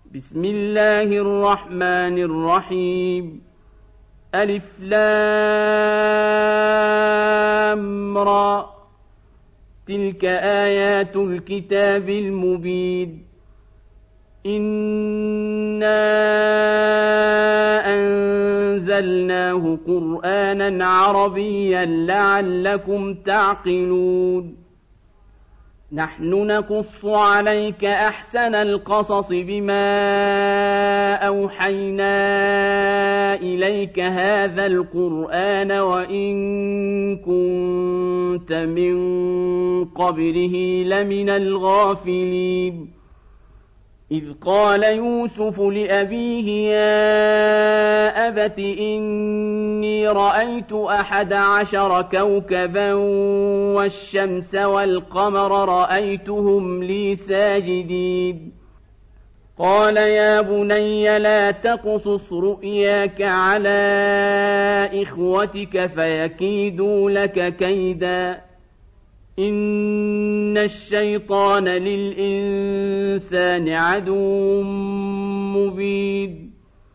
بسم الله الرحمن الرحيم ألف لام را تلك آيات الكتاب المبين إنا أنزلناه قرآنا عربيا لعلكم تعقلون نحن نقص عليك أحسن القصص بما أوحينا إليك هذا القرآن وإن كنت من قبله لمن الغافلين إذ قال يوسف لأبيه يا أبت إني رأيت 11 كوكبا والشمس والقمر رأيتهم لي ساجدين قال يا بني لا تقصص رؤياك على إخوتك فيكيدوا لك كيدا إن الشيطان للإنسان عدو مبين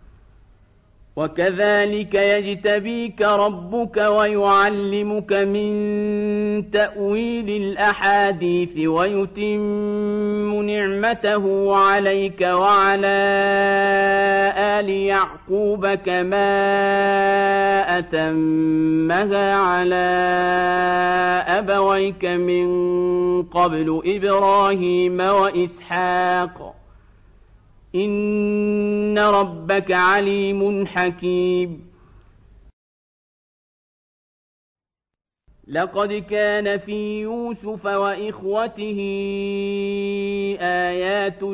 وكذلك يجتبيك ربك ويعلمك من تأويل الأحاديث ويتم نعمته عليك وعلى آل يعقوب كما أتمها على أبويك من قبل إبراهيم وإسحاق إن ربك عليم حكيم لقد كان في يوسف وإخوته آيات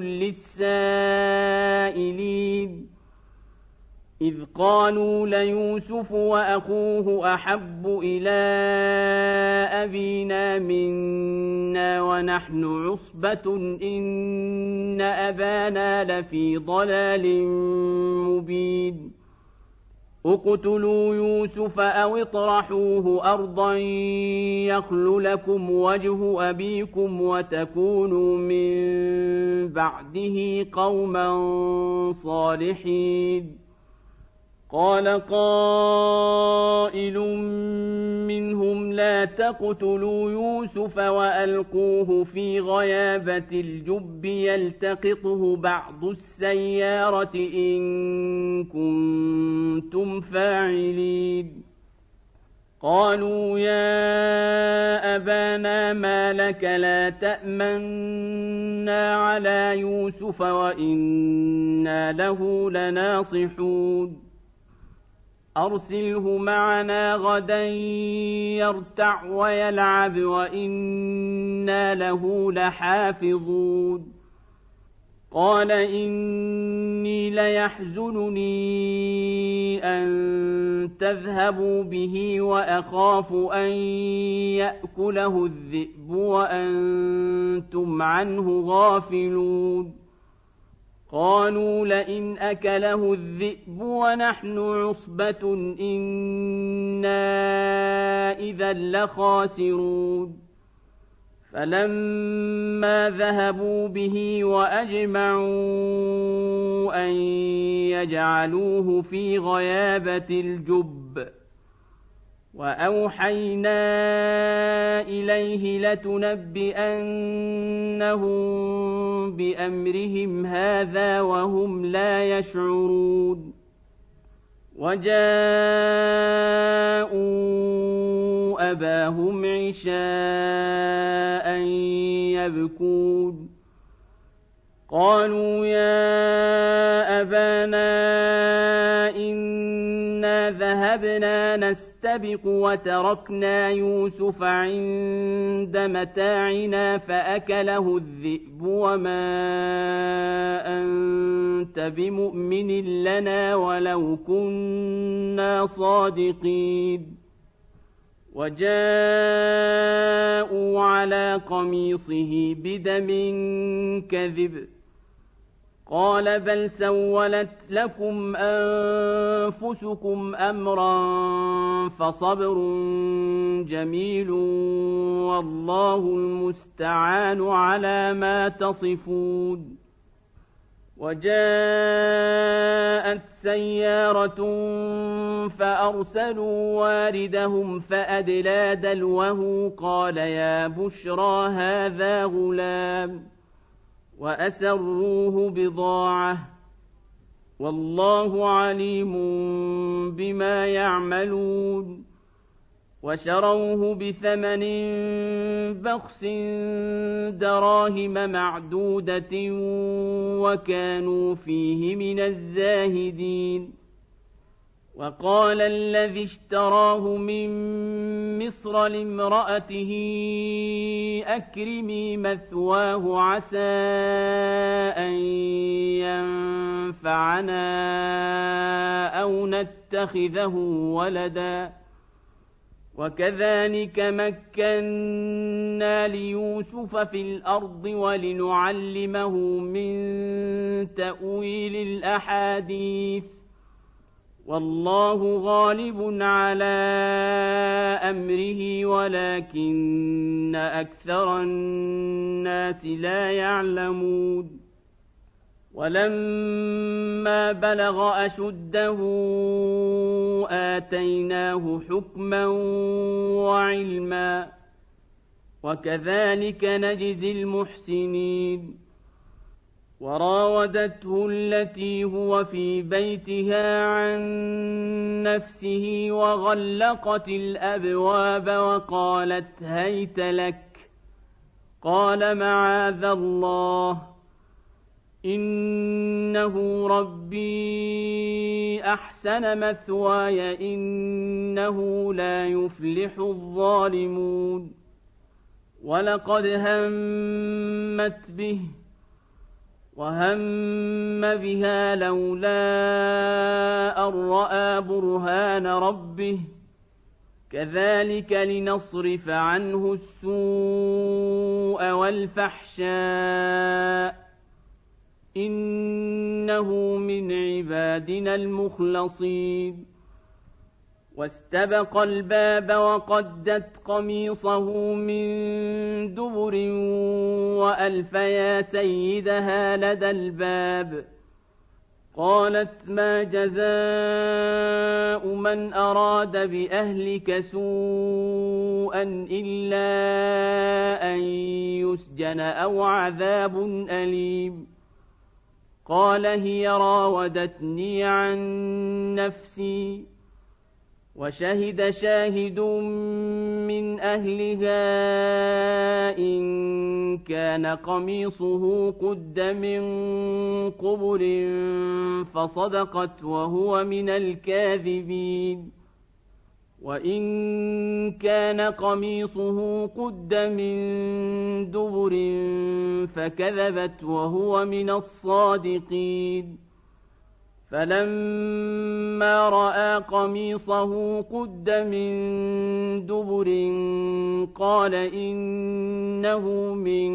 للسائلين إذ قالوا ليوسف وأخوه أحب إلى أبينا منا ونحن عصبة إن أبانا لفي ضلال مبين اقتلوا يوسف أو اطرحوه أرضا يخل لكم وجه أبيكم وتكونوا من بعده قوما صالحين قال قائل منهم لا تقتلوا يوسف وألقوه في غيابة الجب يلتقطه بعض السيارة إن كنتم فاعلين قالوا يا أبانا ما لك لا تأمنا على يوسف وإنا له لناصحون أرسله معنا غدا يرتع ويلعب وإنا له لحافظون قال إني ليحزنني أن تذهبوا به وأخاف أن يأكله الذئب وأنتم عنه غافلون قالوا لئن أكله الذئب ونحن عصبة إنا إذا لخاسرون فلما ذهبوا به وأجمعوا أن يجعلوه في غيابة الجب وأوحينا إليه لتنبئنهم بأمرهم هذا وهم لا يشعرون وجاءوا أباهم عشاء يبكون قالوا يا أبانا إنا ذهبنا نستبق وتركنا يوسف عند متاعنا فأكله الذئب وما أنت بمؤمن لنا ولو كنا صادقين وجاءوا على قميصه بدم كذب قال بل سولت لكم أنفسكم أمرا فصبر جميل والله المستعان على ما تصفون وجاءت سيارة فأرسلوا واردهم فأدلى دلوه قال يا بشرى هذا غلام وأسروه بضاعة والله عليم بما يعملون وشروه بثمن بخس دراهم معدودة وكانوا فيه من الزاهدين وقال الذي اشتراه من مصر لامرأته أكرمي مثواه عسى أن ينفعنا أو نتخذه ولدا وكذلك مكنا ليوسف في الأرض ولنعلمه من تأويل الأحاديث والله غالب على أمره ولكن أكثر الناس لا يعلمون ولما بلغ أشده آتيناه حكما وعلما وكذلك نجزي المحسنين وراودته التي هو في بيتها عن نفسه وغلقت الأبواب وقالت هيت لك قال معاذ الله إنه ربي أحسن مثواي إنه لا يفلح الظالمون ولقد همت به وهم بها لولا أن رأى برهان ربه كذلك لنصرف عنه السوء والفحشاء إنه من عبادنا المخلصين واستبق الباب وقدت قميصه من دبر وألف يا سيدها لدى الباب قالت ما جزاء من أراد بأهلك سوءا إلا أن يسجن أو عذاب أليم قال هي راودتني عن نفسي وشهد شاهد من أهلها إن كان قميصه قد من قبل فصدقت وهو من الكاذبين وإن كان قميصه قد من دبر فكذبت وهو من الصادقين فلما رأى قميصه قد من دبر قال إنه من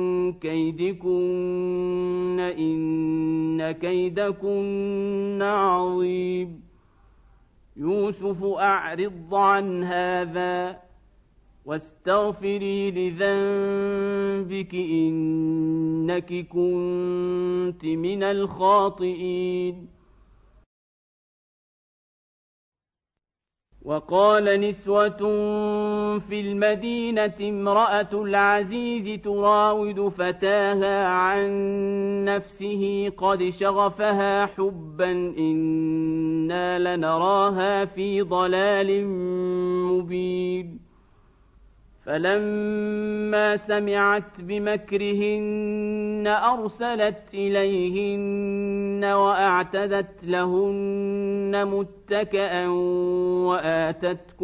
كيدكن إن كيدكن عظيم يوسف أعرض عن هذا واستغفري لذنبك إنك كنت من الخاطئين وقال نسوة في المدينة امرأة العزيز تراود فتاها عن نفسه قد شغفها حبا إنا لنراها في ضلال مبين فلما سمعت بمكرهن أرسلت إليهن وأعتدت لهن متكئا وآتت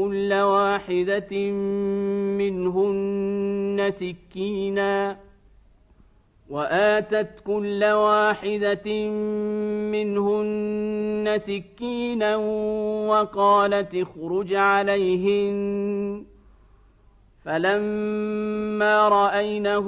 كل واحدة منهن سكينا وقالت اخرج عليهن فلما رأينه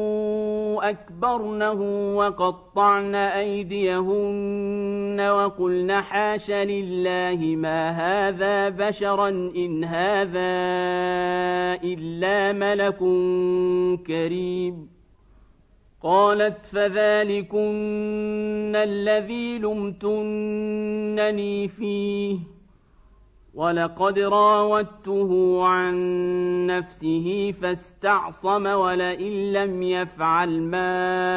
أكبرنه وقطعن أيديهن وقلن حاش لله ما هذا بشرا إن هذا إلا ملك كريم قالت فذلكن الذي لمتنني فيه ولقد راودته عن نفسه فاستعصم ولئن لم يفعل ما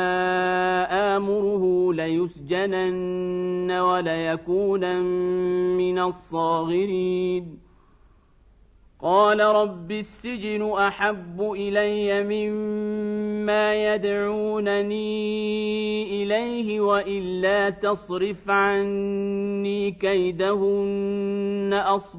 آمره ليسجنن وليكونن من الصاغرين قال رب السجن أحب إلي مما يدعونني إليه وإلا تصرف عني كيدهن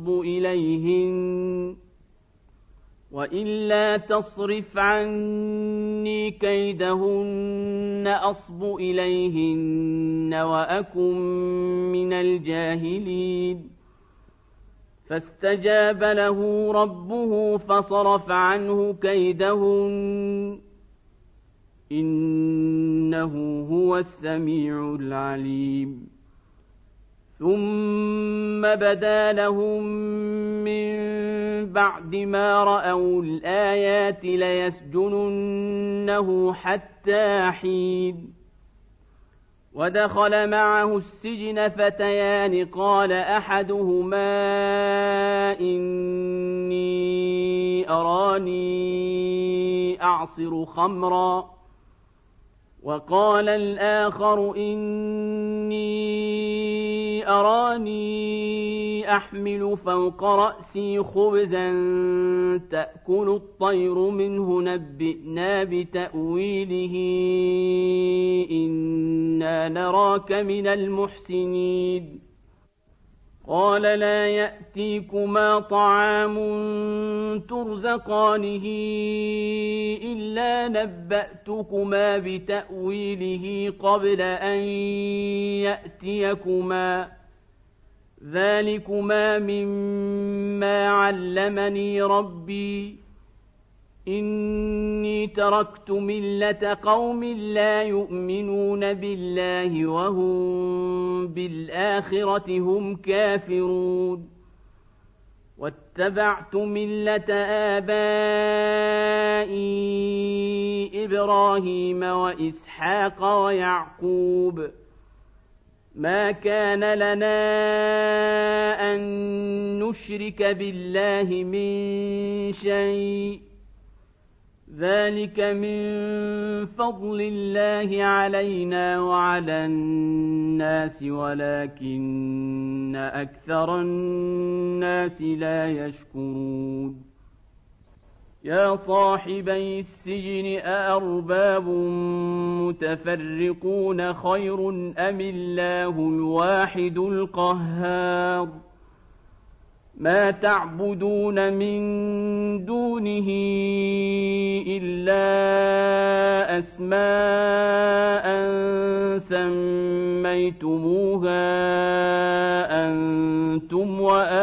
أصب إليهن وأكن من الجاهلين فاستجاب له ربه فصرف عنه كيدهن إنه هو السميع العليم ثم بدا لهم من بعد ما رأوا الآيات ليسجننه حتى حين ودخل معه السجن فتيان قال أحدهما إني أراني أعصر خمرا وقال الآخر إني أراني أحمل فوق رأسي خبزا تأكل الطير منه نبئنا بتأويله إنا نراك من المحسنين قال لا يأتيكما طعام ترزقانه إلا نبأتكما بتأويله قبل أن يأتيكما ذلكما مما علمني ربي إني تركت ملة قوم لا يؤمنون بالله وهم بالآخرة هم كافرون واتبعت ملة آبائي إبراهيم وإسحاق ويعقوب ما كان لنا أن نشرك بالله من شيء ذلك من فضل الله علينا وعلى الناس ولكن أكثر الناس لا يشكرون يا صاحبي السجن أأرباب متفرقون خير أم الله الواحد القهار ما تعبدون من دونه إلا أسماء سميتموها أنتم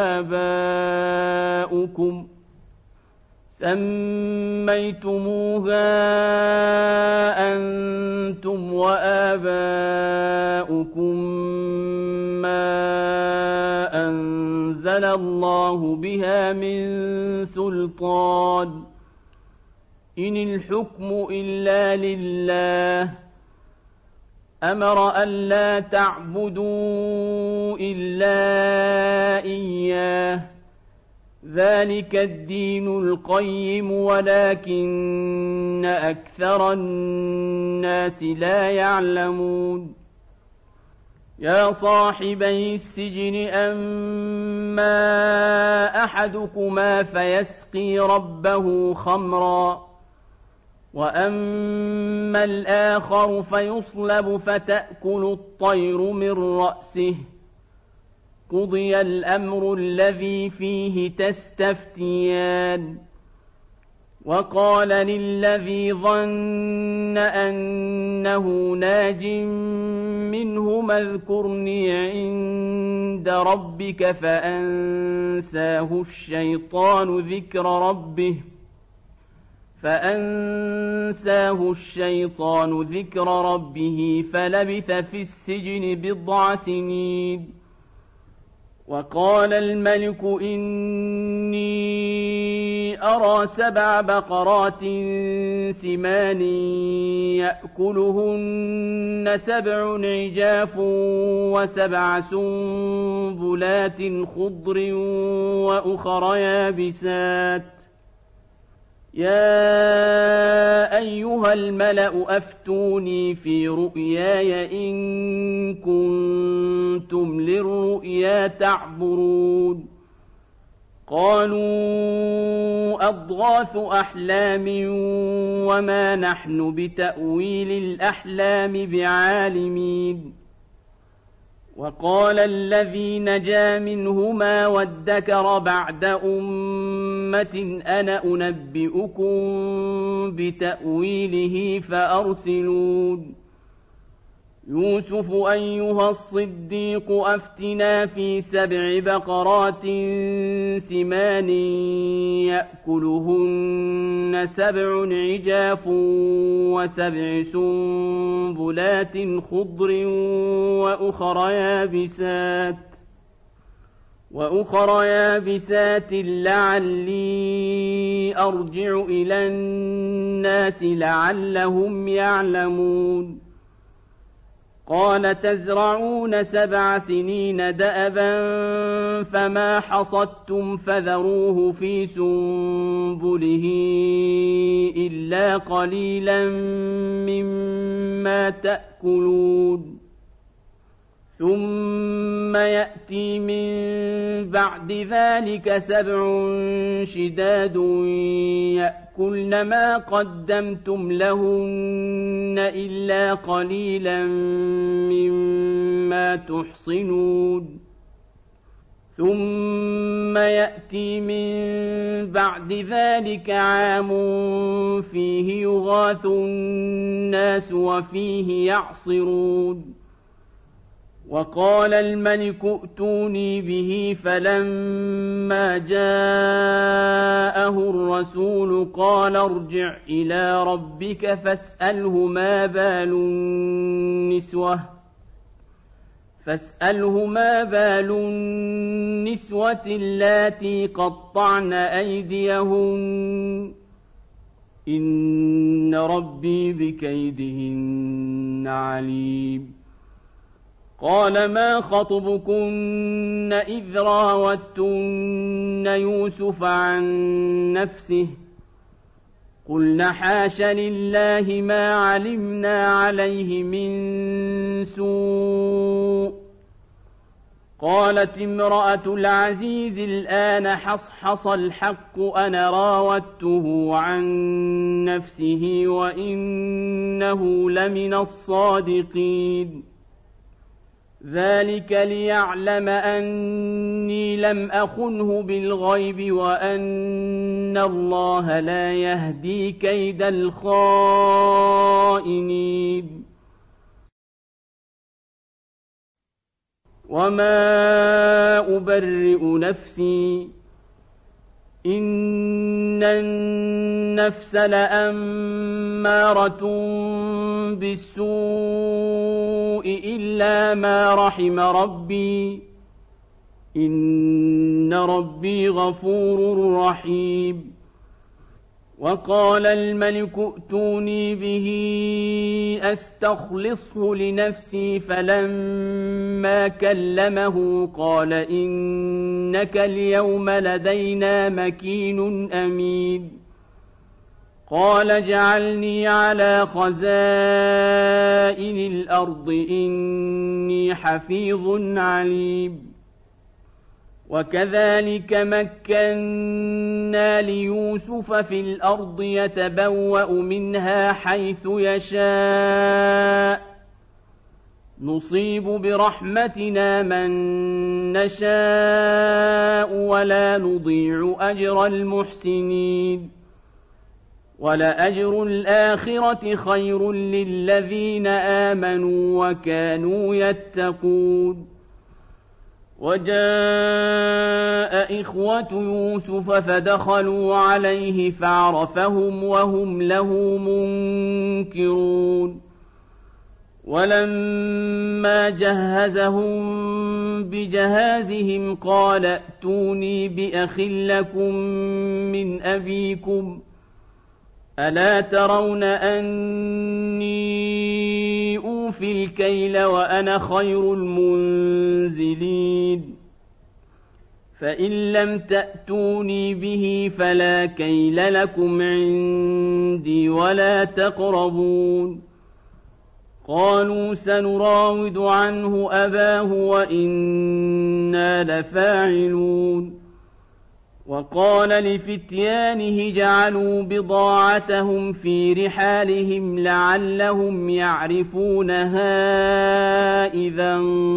وآباؤكم ما أنزل الله بها من سلطان إن الحكم إلا لله أمر ألا تعبدوا إلا إياه ذلك الدين القيم ولكن أكثر الناس لا يعلمون يا صاحبي السجن أما أحدكما فيسقي ربه خمرا وأما الآخر فيصلب فتأكل الطير من رأسه قضي الأمر الذي فيه تستفتيان وقال للذي ظن أنه ناج منهما اذكرني عند ربك فأنساه الشيطان ذكر ربه فلبث في السجن بضع سنين وقال الملك إني أرى 7 بقرات سمان يأكلهن 7 عجاف و7 سنبلات خضر وأخر يابسات يا أيها الملأ أفتوني في رؤياي إن كنتم للرؤيا تعبرون قالوا أضغاث أحلام وما نحن بتأويل الأحلام بعالمين وقال الذي نجا منهما وادكر بعد أمة أنا أنبئكم بتأويله فأرسلون يوسف أيها الصديق أفتنا في 7 بقرات سمان يأكلهن 7 عجاف و7 سنبلات خضر وأخر يابسات لعلي أرجع إلى الناس لعلهم يعلمون قال تزرعون 7 سنين دأبا فما حصدتم فذروه في سنبله إلا قليلا مما تأكلون ثم يأتي من بعد ذلك 7 شداد يأكلن ما قدمتم لهن إلا قليلا مما تحصنون ثم يأتي من بعد ذلك عام فيه يغاث الناس وفيه يعصرون وقال الملك ائتوني به فلما جاءه الرسول قال ارجع إلى ربك فاسأله ما بال النسوة اللاتي قطعن أيديهن إن ربي بكيدهن عليم قال ما خطبكن إذ راوتن يوسف عن نفسه قلن حاش لله ما علمنا عليه من سوء قالت امرأة العزيز الآن حصحص الحق أنا راودته عن نفسه وإنه لمن الصادقين ذلك ليعلم أني لم أخنه بالغيب وأن الله لا يهدي كيد الخائنين وما أبرئ نفسي إن النفس لأمارة بالسوء إلا ما رحم ربي إن ربي غفور رحيم وقال الملك ائتوني به أستخلصه لنفسي فلما كلمه قال إنك اليوم لدينا مكين أمين قال اجعلني على خزائن الأرض إني حفيظ عليم وكذلك مكنا ليوسف في الأرض يتبوأ منها حيث يشاء نصيب برحمتنا من نشاء ولا نضيع أجر المحسنين ولأجر الآخرة خير للذين آمنوا وكانوا يتقون وجاء إخوة يوسف فدخلوا عليه فعرفهم وهم له منكرون ولما جهزهم بجهازهم قال ائتوني بأخ لكم من أبيكم ألا ترون أني أوفي الكيل وأنا خير المنزلين فإن لم تأتوني به فلا كيل لكم عندي ولا تقربون قالوا سنراود عنه أباه وإنا لفاعلون وقال لفتيانه جعلوا بضاعتهم في رحالهم لعلهم يعرفونها إذا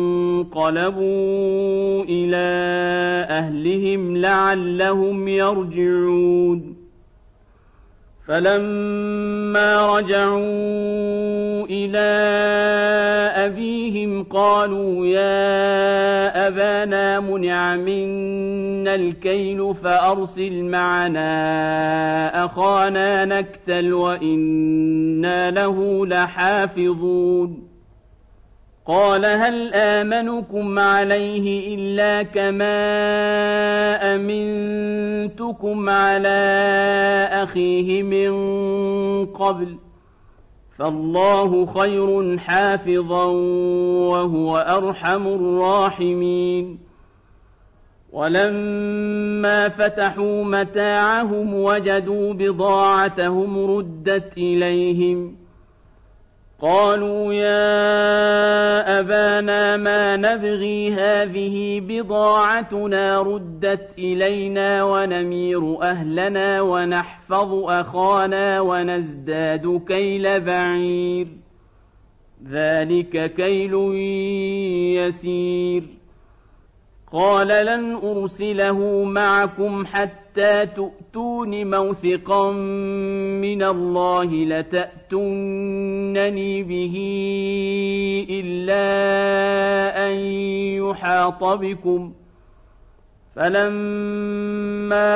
انقلبوا إلى أهلهم لعلهم يرجعون فلما رجعوا إلى أبيهم قالوا يا أبانا منع منا الكيل فأرسل معنا أخانا نكتل وإنا له لحافظون قال هل آمنكم عليه إلا كما أمنتكم على أخيه من قبل فالله خير حافظا وهو أرحم الراحمين ولما فتحوا متاعهم وجدوا بضاعتهم ردت إليهم قالوا يا أبانا ما نبغي هذه بضاعتنا ردت إلينا ونمير أهلنا ونحفظ أخانا ونزداد كيل بعير ذلك كيل يسير قال لن أرسله معكم حتى تؤتون موثقا من الله لتأتونني به إلا أن يحاط بكم فلما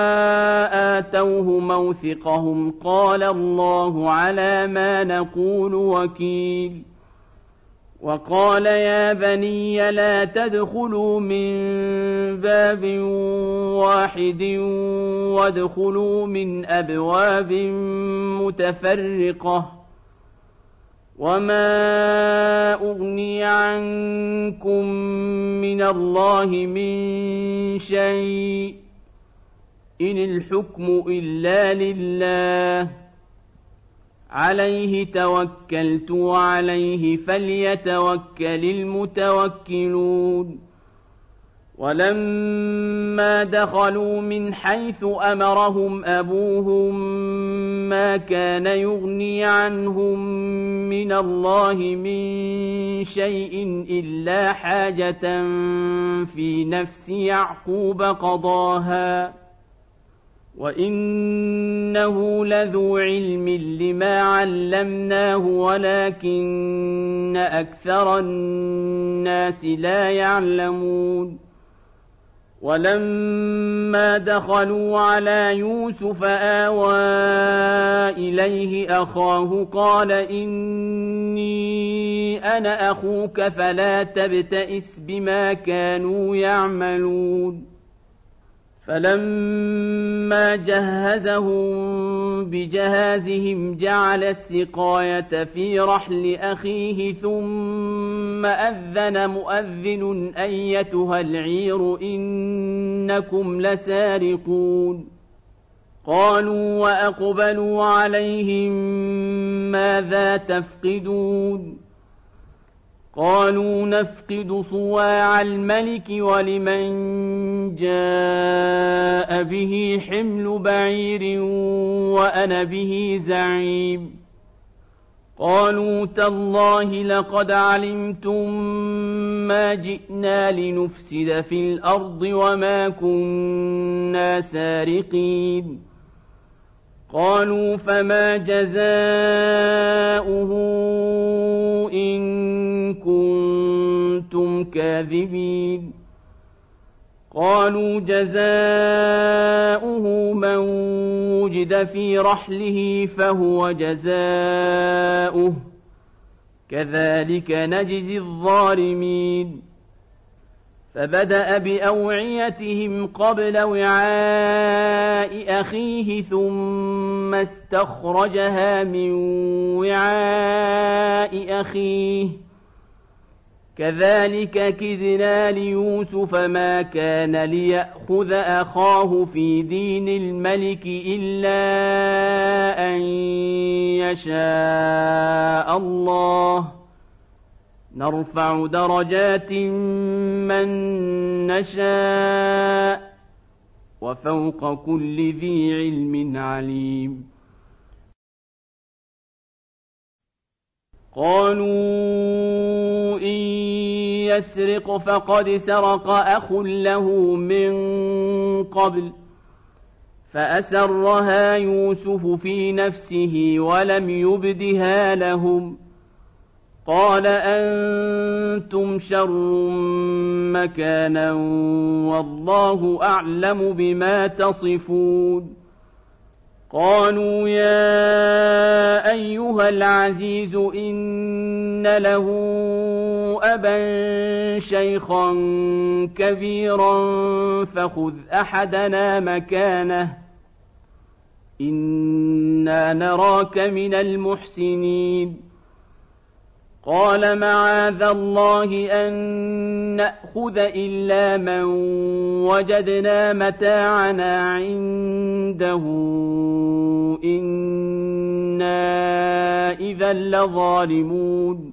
آتوه موثقهم قال الله على ما نقول وكيل وقال يا بني لا تدخلوا من باب واحد وادخلوا من أبواب متفرقة وما أغني عنكم من الله من شيء إن الحكم إلا لله عليه توكلت وعليه فليتوكل المتوكلون ولما دخلوا من حيث أمرهم أبوهم ما كان يغني عنهم من الله من شيء إلا حاجة في نفس يعقوب قضاها وإنه لذو علم لما علمناه ولكن أكثر الناس لا يعلمون ولما دخلوا على يوسف آوى إليه أخاه قال إني أنا أخوك فلا تبتئس بما كانوا يعملون فلما جهزهم بجهازهم جعل السقاية في رحل أخيه ثم أذن مؤذن أيتها العير إنكم لسارقون قالوا وأقبلوا عليهم ماذا تفقدون قالوا نفقد صواع الملك ولمن جاء به حمل بعير وأنا به زعيم قالوا تالله لقد علمتم ما جئنا لنفسد في الأرض وما كنا سارقين قالوا فما جزاؤه إن كنتم كاذبين قالوا جزاؤه من وجد في رحله فهو جزاؤه كذلك نجزي الظالمين فبدأ بأوعيتهم قبل وعاء أخيه ثم استخرجها من وعاء أخيه كذلك كدنا ليوسف ما كان ليأخذ أخاه في دين الملك إلا أن يشاء الله نرفع درجات من نشاء وفوق كل ذي علم عليم قالوا إن يسرق فقد سرق أخ له من قبل فأسرها يوسف في نفسه ولم يبدها لهم قال أنتم شر مكانا والله أعلم بما تصفون قالوا يا أيها العزيز إن له أبا شيخا كبيرا فخذ أحدنا مكانه إنا نراك من المحسنين قال معاذ الله أن نأخذ إلا من وجدنا متاعنا عنده إنا إذا لظالمون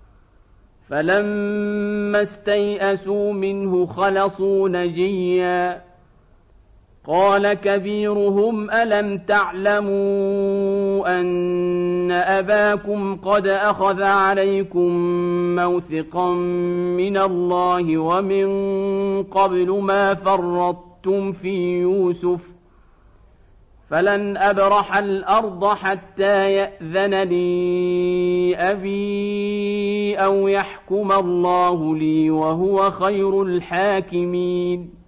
فلما استيئسوا منه خلصوا نجيا قال كبيرهم ألم تعلموا أن أباكم قد أخذ عليكم موثقا من الله ومن قبل ما فرطتم في يوسف فلن أبرح الأرض حتى يأذن لي أبي أو يحكم الله لي وهو خير الحاكمين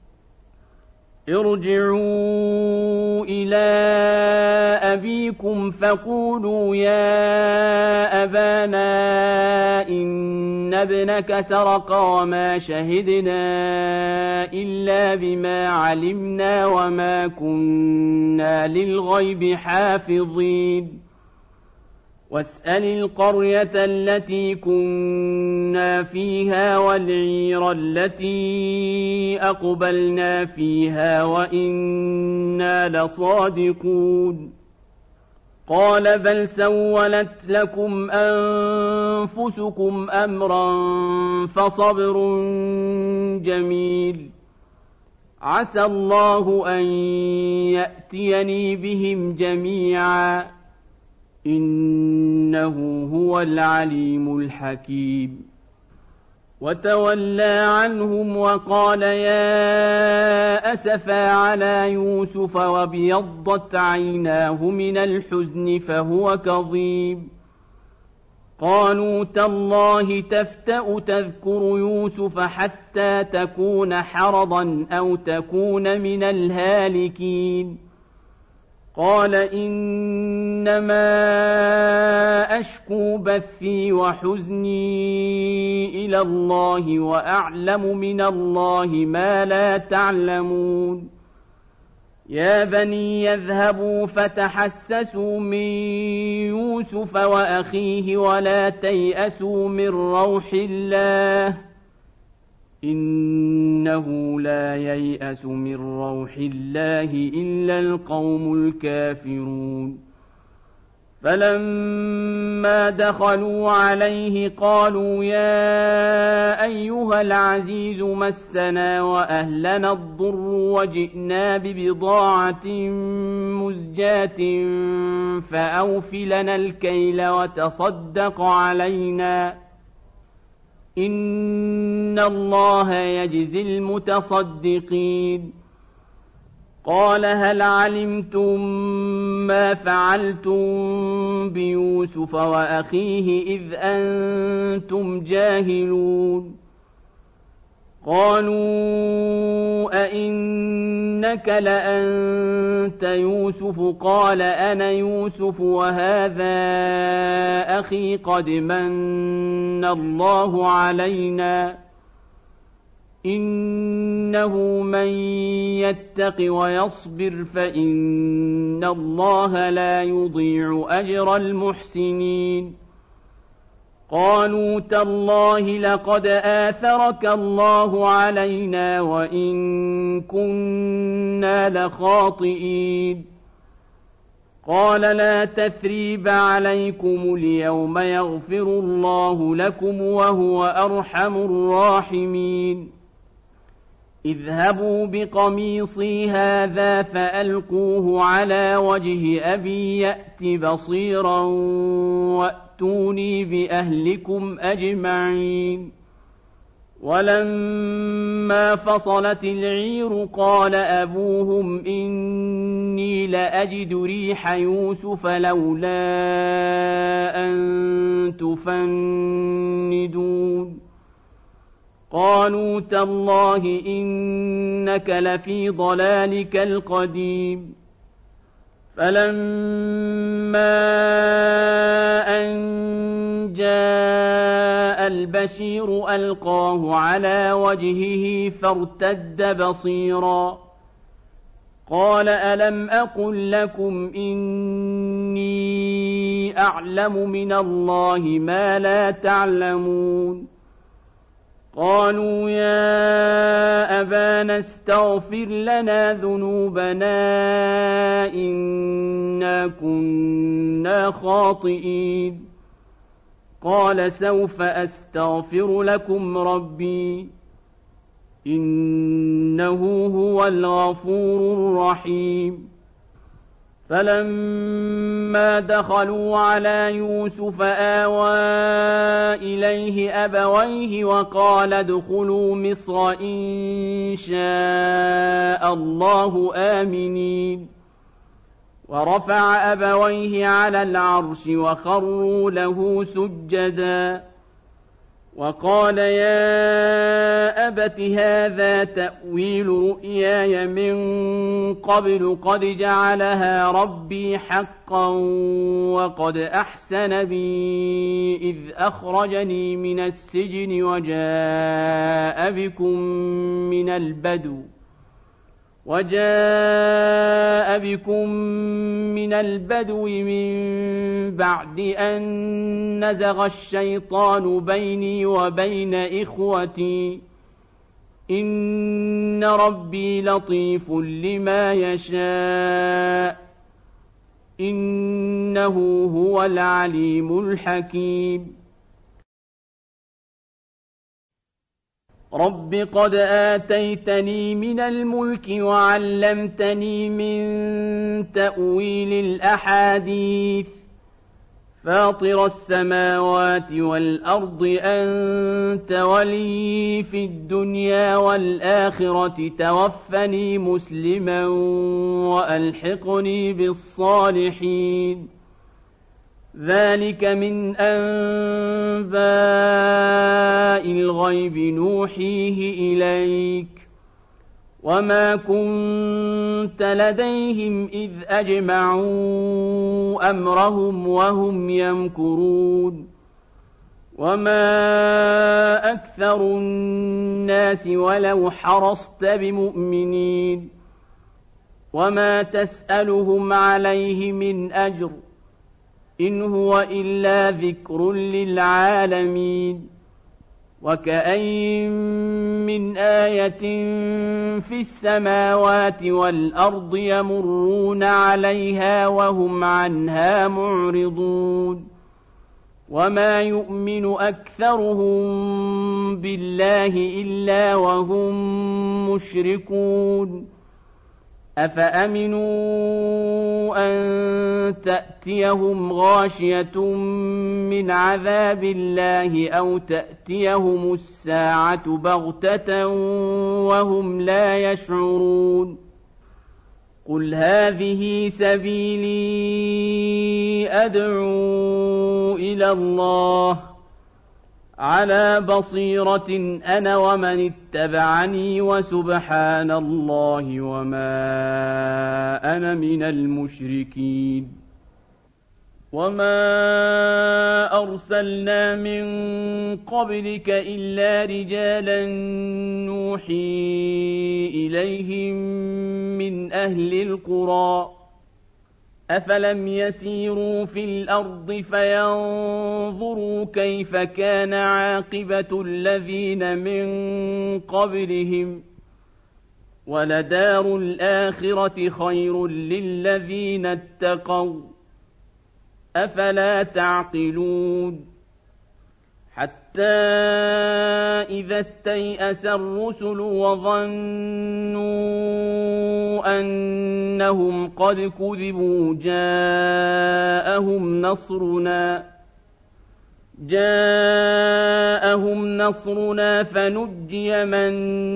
ارجعوا إلى أبيكم فقولوا يا أبانا إن ابنك سرق وما شهدنا إلا بما علمنا وما كنا للغيب حافظين واسأل القرية التي كنا فيها والعير التي أقبلنا فيها وإنا لصادقون قال بل سولت لكم أنفسكم أمرا فصبر جميل عسى الله أن يأتيني بهم جميعا إنه هو العليم الحكيم وتولى عنهم وقال يا أسفا على يوسف وابيضت عيناه من الحزن فهو كظيم قالوا تالله تفتأ تذكر يوسف حتى تكون حرضا أو تكون من الهالكين قال إنما أشكو بثي وحزني إلى الله وأعلم من الله ما لا تعلمون يا بني يذهبوا فتحسسوا من يوسف وأخيه ولا تيأسوا من روح الله إنه لا ييأس من روح الله إلا القوم الكافرون فلما دخلوا عليه قالوا يا أيها العزيز مسنا وأهلنا الضر وجئنا ببضاعة مزجاة فأوف لنا الكيل وتصدق علينا إن الله يجزي المتصدقين قال هل علمتم ما فعلتم بيوسف وأخيه إذ أنتم جاهلون قالوا أئنك لأنت يوسف قال أنا يوسف وهذا أخي قد من الله علينا إنه من يتق ويصبر فإن الله لا يضيع أجر المحسنين قالوا تالله لقد آثرك الله علينا وإن كنا لخاطئين قال لا تثريب عليكم اليوم يغفر الله لكم وهو أرحم الراحمين اذهبوا بقميصي هذا فألقوه على وجه أبي يأت بصيرا وأتوني بأهلكم أجمعين ولما فصلت العير قال أبوهم إني لأجد ريح يوسف لولا أن تفندون قالوا تالله إنك لفي ضلالك القديم فلما أن جاء البشير ألقاه على وجهه فارتد بصيرا قال ألم أقل لكم إني أعلم من الله ما لا تعلمون قالوا يا أبانا استغفر لنا ذنوبنا إنا كنا خاطئين قال سوف أستغفر لكم ربي إنه هو الغفور الرحيم فلما دخلوا على يوسف آوى إليه أبويه وقال ادخلوا مصر إن شاء الله آمنين ورفع أبويه على العرش وخروا له سجدا وقال يا أبت هذا تأويل رؤياي من قبل قد جعلها ربي حقا وقد أحسن بي إذ أخرجني من السجن وجاء بكم من البدو من بعد أن نزغ الشيطان بيني وبين إخوتي إن ربي لطيف لما يشاء إنه هو العليم الحكيم رب قد آتيتني من الملك وعلمتني من تأويل الأحاديث فاطر السماوات والأرض أنت ولي في الدنيا والآخرة توفني مسلما وألحقني بالصالحين ذلك من أنباء الغيب نوحيه إليك وما كنت لديهم إذ أجمعوا أمرهم وهم يمكرون وما أكثر الناس ولو حرصت بمؤمنين وما تسألهم عليه من أجر إن هو إلا ذكر للعالمين وكأين من آية في السماوات والأرض يمرون عليها وهم عنها معرضون وما يؤمن أكثرهم بالله إلا وهم مشركون أفأمنوا أن تأتيهم غاشية من عذاب الله أو تأتيهم الساعة بغتة وهم لا يشعرون قل هذه سبيلي أدعو إلى الله على بصيرة أنا ومن اتبعني وسبحان الله وما أنا من المشركين. وما أرسلنا من قبلك إلا رجالا نوحي إليهم من أهل القرى أفلم يسيروا في الأرض فينظروا كيف كان عاقبة الذين من قبلهم ولدار الآخرة خير للذين اتقوا أفلا تعقلون. حتى إذا استيأس الرسل وظنوا أنهم قد كذبوا جاءهم نصرنا فنجي من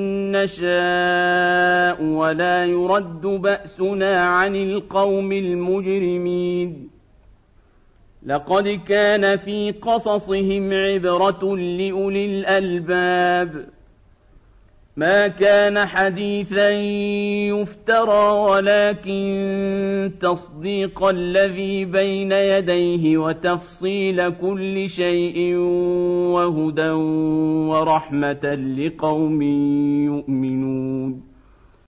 نشاء ولا يرد بأسنا عن القوم المجرمين. لقد كان في قصصهم عبرة لأولي الألباب ما كان حديثا يفترى ولكن تصديق الذي بين يديه وتفصيل كل شيء وهدى ورحمة لقوم يؤمنون.